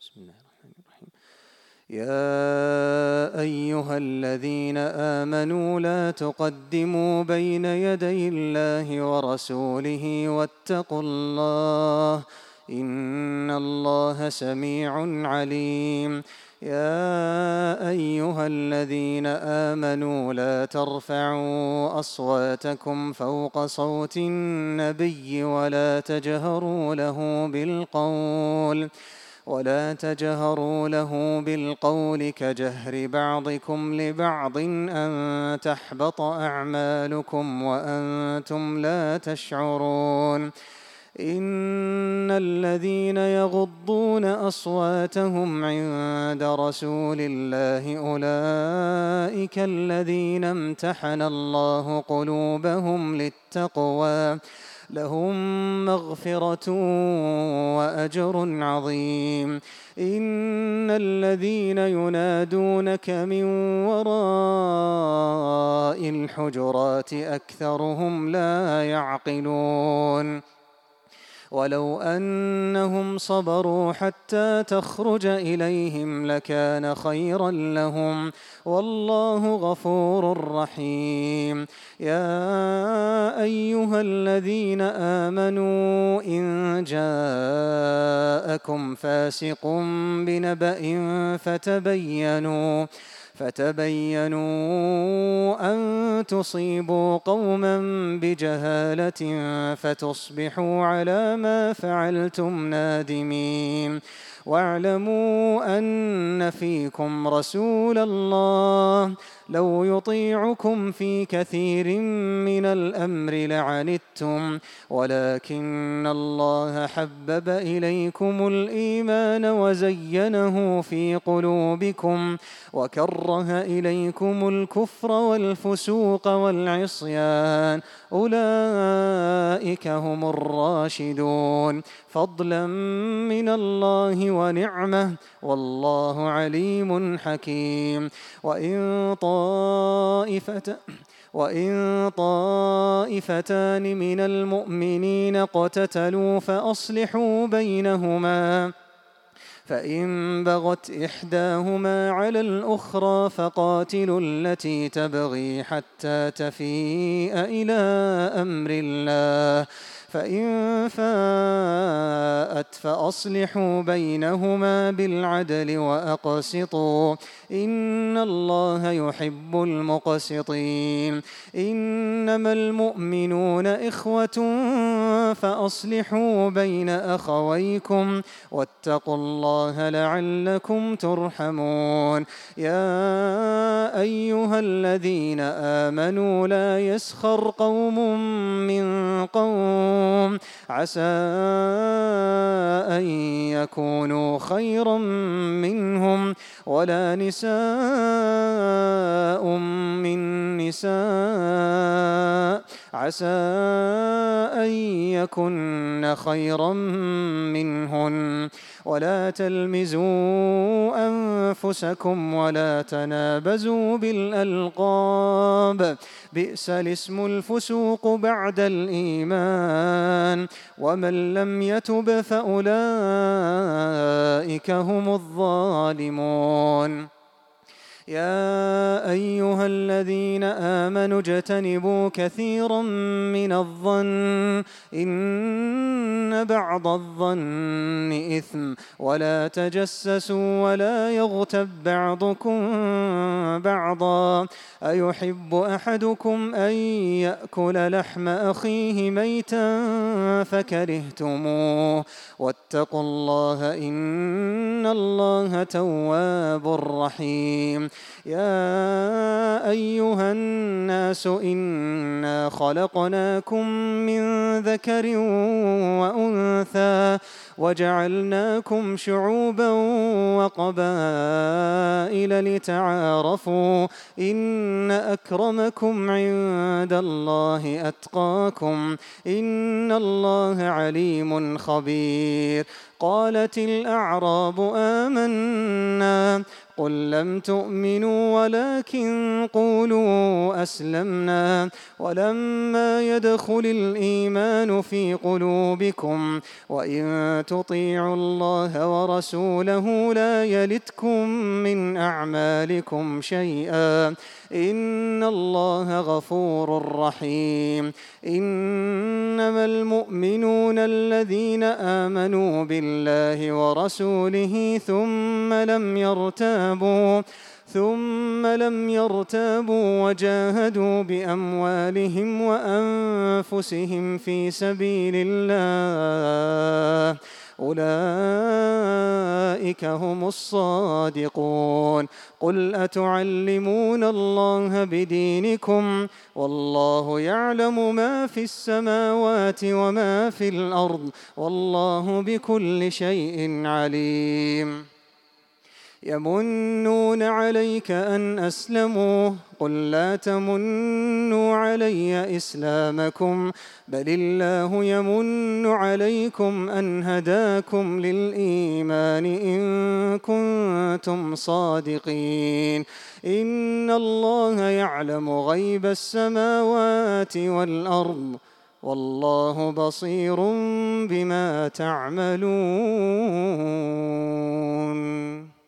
بسم الله الرحمن الرحيم. يا أيها الذين آمنوا لا تقدموا بين يدي الله ورسوله واتقوا الله إن الله سميع عليم. يا أيها الذين آمنوا لا ترفعوا أصواتكم فوق صوت النبي ولا تجهروا له بالقول كجهر بعضكم لبعض أن تحبط أعمالكم وأنتم لا تشعرون. إن الذين يغضون أصواتهم عند رسول الله أولئك الذين امتحن الله قلوبهم للتقوى لهم مغفرة وأجر عظيم. إن الذين ينادونك من وراء الحجرات أكثرهم لا يعقلون. ولو أنهم صبروا حتى تخرج إليهم لكان خيرا لهم والله غفور رحيم. يا أيها الذين آمنوا إن جاءكم فاسق بنبأ فتبينوا أن تصيبوا قوما بجهالة فتصبحوا على ما فعلتم نادمين. واعلموا أن فيكم رسول الله لو يطيعكم في كثير من الأمر لعنتم ولكن الله حبب إليكم الإيمان وزينه في قلوبكم وكره إليكم الكفر والفسوق والعصيان أولئك هم الراشدون فضلا من الله ونعمة والله عليم حكيم. وإن طائفتان من المؤمنين اقتتلوا فأصلحوا بينهما فإن بغت إحداهما على الأخرى فقاتلوا التي تبغي حتى تفيء إلى أمر الله فإن فاءت فأصلحوا بينهما بالعدل وأقسطوا إن الله يحب المقسطين. إنما المؤمنون إخوة فأصلحوا بين أخويكم واتقوا الله لعلكم ترحمون. يا أيها الذين آمنوا لا يسخر قوم من قوم عسى أن يكونوا خيرا منهم ولا نساء من نساء عسى أن يكن خيرا منهن ولا تلمزوا أنفسكم ولا تنابزوا بالألقاب بئس الاسم الفسوق بعد الإيمان ومن لم يتب فأولئك هم الظالمون. يا أيها الذين آمنوا اجتنبوا كثيرا من الظن إن بعض الظن إثم ولا تجسسوا ولا يغتب بعضكم بعضا أيحب أحدكم أن يأكل لحم أخيه ميتا فكرهتموه واتقوا الله إن الله تواب رحيم. يا أيها الناس إنا خلقناكم من ذكر وأنثى وجعلناكم شعوبا وقبائل لتعارفوا إن أكرمكم عند الله أتقاكم إن الله عليم خبير. قالت الأعراب آمنا قل لم تؤمنوا ولكن قولوا أسلمنا ولما يدخل الإيمان في قلوبكم وإن تطيعوا الله ورسوله لا يلتكم من أعمالكم شيئا إن الله غفور رحيم إنما المؤمنون الذين آمنوا بالله ورسوله ثم لم يرتابوا وجاهدوا بأموالهم وأنفسهم في سبيل الله أولئك هم الصادقون قل أتعلمون الله بدينكم والله يعلم ما في السماوات وما في الأرض والله بكل شيء عليم يمنون عليك أن أسلموا قل لا تمنوا علي إسلامكم بل الله يمن عليكم أن هداكم للإيمان إن كنتم صادقين إن الله يعلم غيب السماوات والأرض والله بصير بما تعملون